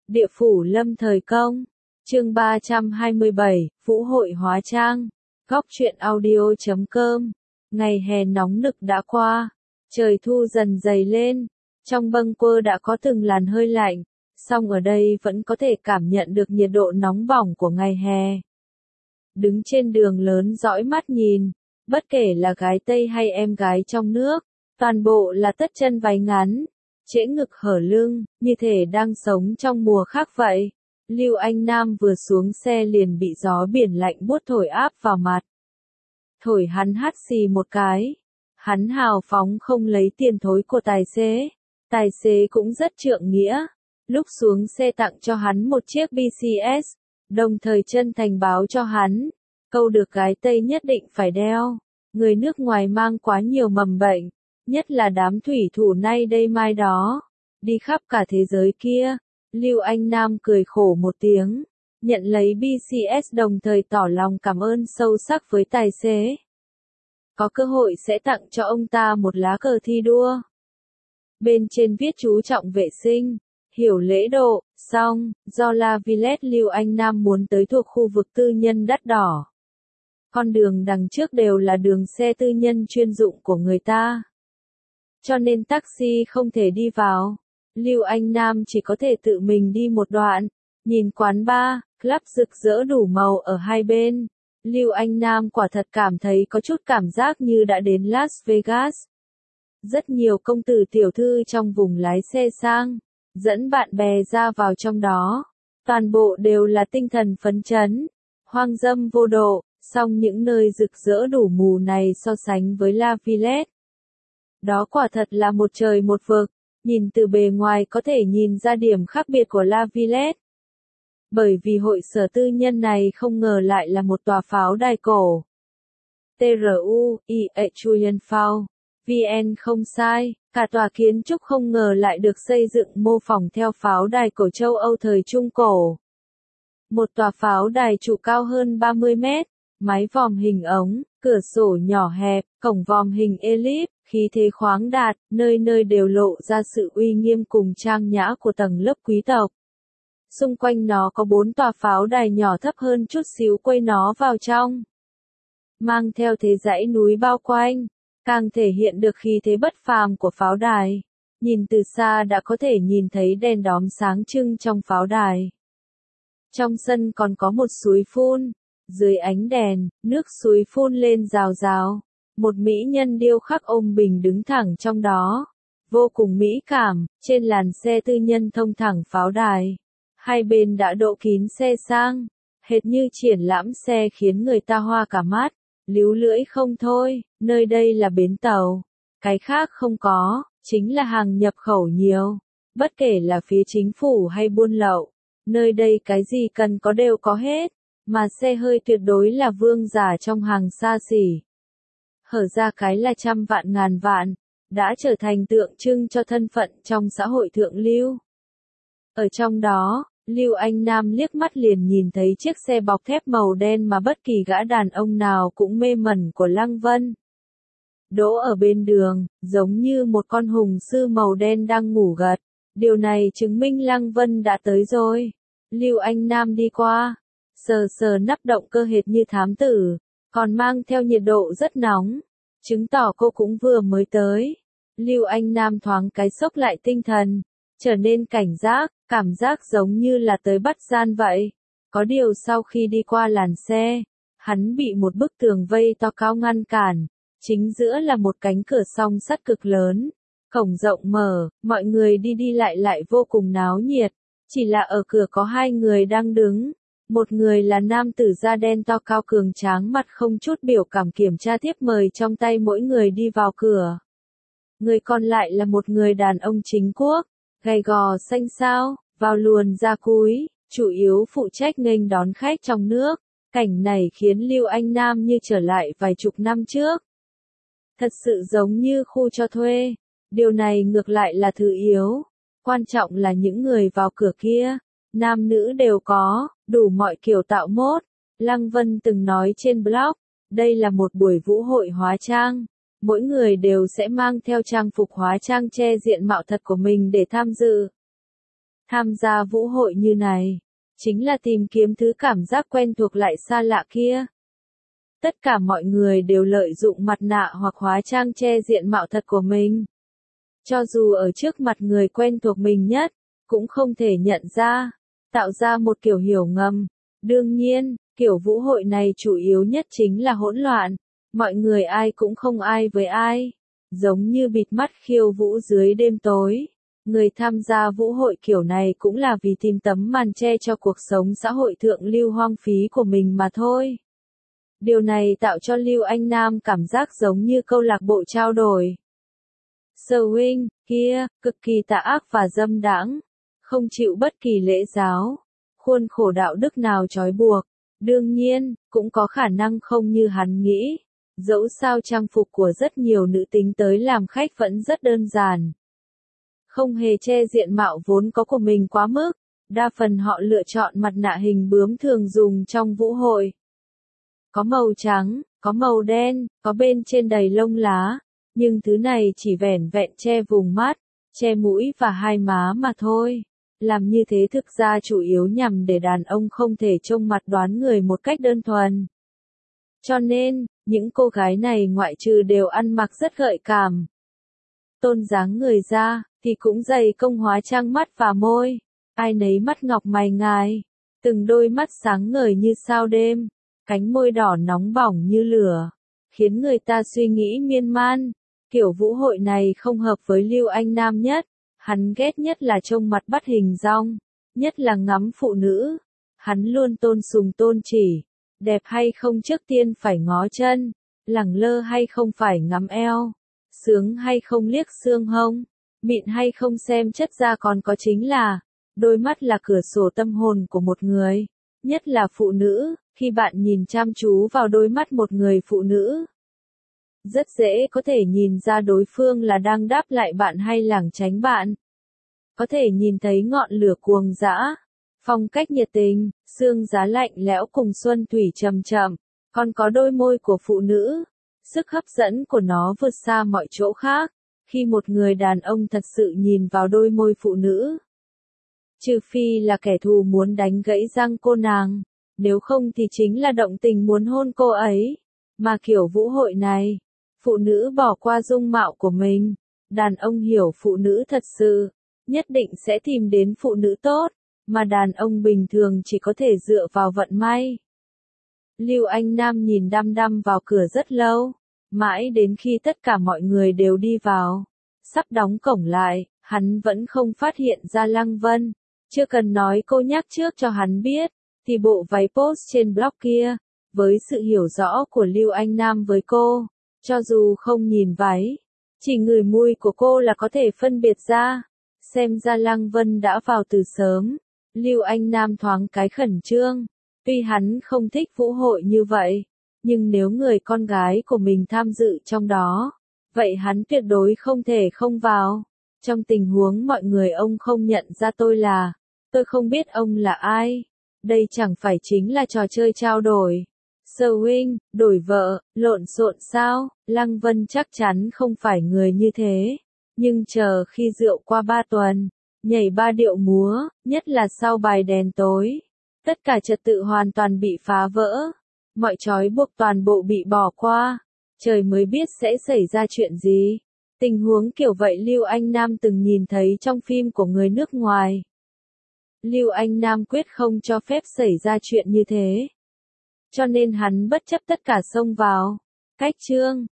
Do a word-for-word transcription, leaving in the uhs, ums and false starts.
Địa phủ Lâm thời công. Chương ba trăm hai mươi bảy, Vũ hội hóa trang. Góc truyện audio chấm com. Ngày hè nóng nực đã qua, trời thu dần dày lên, trong bâng quơ đã có từng làn hơi lạnh, song ở đây vẫn có thể cảm nhận được nhiệt độ nóng bỏng của ngày hè. Đứng trên đường lớn dõi mắt nhìn, bất kể là gái Tây hay em gái trong nước, toàn bộ là tất chân váy ngắn, trễ ngực hở lưng, như thể đang sống trong mùa khác vậy. Lưu Anh Nam vừa xuống xe liền bị gió biển lạnh buốt thổi áp vào mặt. Thổi hắn hắt xì một cái. Hắn hào phóng không lấy tiền thối của tài xế. Tài xế cũng rất trượng nghĩa. Lúc xuống xe tặng cho hắn một chiếc bê xê ét, đồng thời chân thành báo cho hắn, câu được gái Tây nhất định phải đeo. Người nước ngoài mang quá nhiều mầm bệnh, nhất là đám thủy thủ nay đây mai đó, đi khắp cả thế giới kia. Lưu Anh Nam cười khổ một tiếng, nhận lấy bê xê ét đồng thời tỏ lòng cảm ơn sâu sắc với tài xế. Có cơ hội sẽ tặng cho ông ta một lá cờ thi đua. Bên trên viết chú trọng vệ sinh, hiểu lễ độ, xong, do La Villette Lưu Anh Nam muốn tới thuộc khu vực tư nhân đắt đỏ. Con đường đằng trước đều là đường xe tư nhân chuyên dụng của người ta. Cho nên taxi không thể đi vào. Lưu Anh Nam chỉ có thể tự mình đi một đoạn, nhìn quán bar, club rực rỡ đủ màu ở hai bên. Lưu Anh Nam quả thật cảm thấy có chút cảm giác như đã đến Las Vegas. Rất nhiều công tử tiểu thư trong vùng lái xe sang, dẫn bạn bè ra vào trong đó. Toàn bộ đều là tinh thần phấn chấn, hoang dâm vô độ, song những nơi rực rỡ đủ mù này so sánh với La Villette. Đó quả thật là một trời một vực. Nhìn từ bề ngoài có thể nhìn ra điểm khác biệt của La Villette. Bởi vì hội sở tư nhân này không ngờ lại là một tòa pháo đài cổ. tê rờ u, i a Julian Pháo, vê en không sai, cả tòa kiến trúc không ngờ lại được xây dựng mô phỏng theo pháo đài cổ châu Âu thời Trung Cổ. Một tòa pháo đài trụ cao hơn ba mươi mét, mái vòm hình ống, cửa sổ nhỏ hẹp, cổng vòm hình elip, khí thế khoáng đạt, nơi nơi đều lộ ra sự uy nghiêm cùng trang nhã của tầng lớp quý tộc. Xung quanh nó có bốn tòa pháo đài nhỏ thấp hơn chút xíu quay nó vào trong. Mang theo thế dãy núi bao quanh, càng thể hiện được khí thế bất phàm của pháo đài. Nhìn từ xa đã có thể nhìn thấy đèn đóm sáng trưng trong pháo đài. Trong sân còn có một suối phun. Dưới ánh đèn, nước suối phun lên rào rào. Một mỹ nhân điêu khắc ôm bình đứng thẳng trong đó. Vô cùng mỹ cảm, trên làn xe tư nhân thông thẳng pháo đài. Hai bên đã đỗ kín xe sang. Hệt như triển lãm xe khiến người ta hoa cả mắt. Líu lưỡi không thôi, nơi đây là bến tàu. Cái khác không có, chính là hàng nhập khẩu nhiều. Bất kể là phía chính phủ hay buôn lậu. Nơi đây cái gì cần có đều có hết. Mà xe hơi tuyệt đối là vương giả trong hàng xa xỉ. Hở ra cái là trăm vạn ngàn vạn, đã trở thành tượng trưng cho thân phận trong xã hội thượng lưu. Ở trong đó, Lưu Anh Nam liếc mắt liền nhìn thấy chiếc xe bọc thép màu đen mà bất kỳ gã đàn ông nào cũng mê mẩn của Lăng Vân. Đỗ ở bên đường, giống như một con hùng sư màu đen đang ngủ gật. Điều này chứng minh Lăng Vân đã tới rồi. Lưu Anh Nam đi qua, sờ sờ nắp động cơ hệt như thám tử, còn mang theo nhiệt độ rất nóng, chứng tỏ cô cũng vừa mới tới. Lưu Anh Nam thoáng cái sốc lại tinh thần, trở nên cảnh giác, cảm giác giống như là tới bắt gian vậy. Có điều sau khi đi qua làn xe, hắn bị một bức tường vây to cao ngăn cản, chính giữa là một cánh cửa song sắt cực lớn, cổng rộng mở, mọi người đi đi lại lại vô cùng náo nhiệt, chỉ là ở cửa có hai người đang đứng. Một người là nam tử da đen to cao cường tráng mặt không chút biểu cảm kiểm tra thiếp mời trong tay mỗi người đi vào cửa. Người còn lại là một người đàn ông chính quốc, gầy gò xanh xao, vào luồn ra cúi, chủ yếu phụ trách nghênh đón khách trong nước. Cảnh này khiến Lưu Anh Nam như trở lại vài chục năm trước. Thật sự giống như khu cho thuê. Điều này ngược lại là thứ yếu. Quan trọng là những người vào cửa kia. Nam nữ đều có, đủ mọi kiểu tạo mốt. Lăng Vân từng nói trên blog, đây là một buổi vũ hội hóa trang. Mỗi người đều sẽ mang theo trang phục hóa trang che diện mạo thật của mình để tham dự. Tham gia vũ hội như này, chính là tìm kiếm thứ cảm giác quen thuộc lại xa lạ kia. Tất cả mọi người đều lợi dụng mặt nạ hoặc hóa trang che diện mạo thật của mình. Cho dù ở trước mặt người quen thuộc mình nhất, cũng không thể nhận ra, tạo ra một kiểu hiểu ngầm. Đương nhiên, kiểu vũ hội này chủ yếu nhất chính là hỗn loạn, mọi người ai cũng không ai với ai, giống như bịt mắt khiêu vũ dưới đêm tối. Người tham gia vũ hội kiểu này cũng là vì tìm tấm màn che cho cuộc sống xã hội thượng lưu hoang phí của mình mà thôi. Điều này tạo cho Lưu Anh Nam cảm giác giống như câu lạc bộ trao đổi. Swing, kia, cực kỳ tà ác và dâm đãng, không chịu bất kỳ lễ giáo, khuôn khổ đạo đức nào trói buộc. Đương nhiên, cũng có khả năng không như hắn nghĩ. Dẫu sao trang phục của rất nhiều nữ tính tới làm khách vẫn rất đơn giản. Không hề che diện mạo vốn có của mình quá mức, đa phần họ lựa chọn mặt nạ hình bướm thường dùng trong vũ hội. Có màu trắng, có màu đen, có bên trên đầy lông lá, nhưng thứ này chỉ vẻn vẹn che vùng mắt, che mũi và hai má mà thôi. Làm như thế thực ra chủ yếu nhằm để đàn ông không thể trông mặt đoán người một cách đơn thuần. Cho nên, những cô gái này ngoại trừ đều ăn mặc rất gợi cảm, tôn dáng người ra, thì cũng dày công hóa trang mắt và môi. Ai nấy mắt ngọc mày ngài, từng đôi mắt sáng ngời như sao đêm, cánh môi đỏ nóng bỏng như lửa, khiến người ta suy nghĩ miên man. Kiểu vũ hội này không hợp với Lưu Anh Nam nhất, hắn ghét nhất là trông mặt bắt hình dong, nhất là ngắm phụ nữ. Hắn luôn tôn sùng tôn chỉ, đẹp hay không trước tiên phải ngó chân, lẳng lơ hay không phải ngắm eo, sướng hay không liếc xương hông, mịn hay không xem chất da, còn có chính là, đôi mắt là cửa sổ tâm hồn của một người, nhất là phụ nữ. Khi bạn nhìn chăm chú vào đôi mắt một người phụ nữ, rất dễ có thể nhìn ra đối phương là đang đáp lại bạn hay lảng tránh bạn. Có thể nhìn thấy ngọn lửa cuồng dã, phong cách nhiệt tình, xương giá lạnh lẽo cùng xuân thủy chậm chậm. Còn có đôi môi của phụ nữ, sức hấp dẫn của nó vượt xa mọi chỗ khác. Khi một người đàn ông thật sự nhìn vào đôi môi phụ nữ, trừ phi là kẻ thù muốn đánh gãy răng cô nàng, nếu không thì chính là động tình muốn hôn cô ấy. Mà kiểu vũ hội này, phụ nữ bỏ qua dung mạo của mình, đàn ông hiểu phụ nữ thật sự, nhất định sẽ tìm đến phụ nữ tốt, mà đàn ông bình thường chỉ có thể dựa vào vận may. Lưu Anh Nam nhìn đăm đăm vào cửa rất lâu, mãi đến khi tất cả mọi người đều đi vào, sắp đóng cổng lại, hắn vẫn không phát hiện ra Lăng Vân. Chưa cần nói cô nhắc trước cho hắn biết, thì bộ váy post trên blog kia, với sự hiểu rõ của Lưu Anh Nam với cô, cho dù không nhìn váy, chỉ ngửi mùi của cô là có thể phân biệt ra. Xem ra Lăng Vân đã vào từ sớm. Lưu Anh Nam thoáng cái khẩn trương, tuy hắn không thích vũ hội như vậy, nhưng nếu người con gái của mình tham dự trong đó, vậy hắn tuyệt đối không thể không vào. Trong tình huống mọi người ông không nhận ra tôi là, tôi không biết ông là ai. Đây chẳng phải chính là trò chơi trao đổi, swing, đổi vợ, lộn xộn sao? Lăng Vân chắc chắn không phải người như thế. Nhưng chờ khi rượu qua ba tuần, nhảy ba điệu múa, nhất là sau bài đèn tối, tất cả trật tự hoàn toàn bị phá vỡ, mọi trói buộc toàn bộ bị bỏ qua, trời mới biết sẽ xảy ra chuyện gì. Tình huống kiểu vậy Lưu Anh Nam từng nhìn thấy trong phim của người nước ngoài. Lưu Anh Nam quyết không cho phép xảy ra chuyện như thế. Cho nên hắn bất chấp tất cả xông vào. Cách chương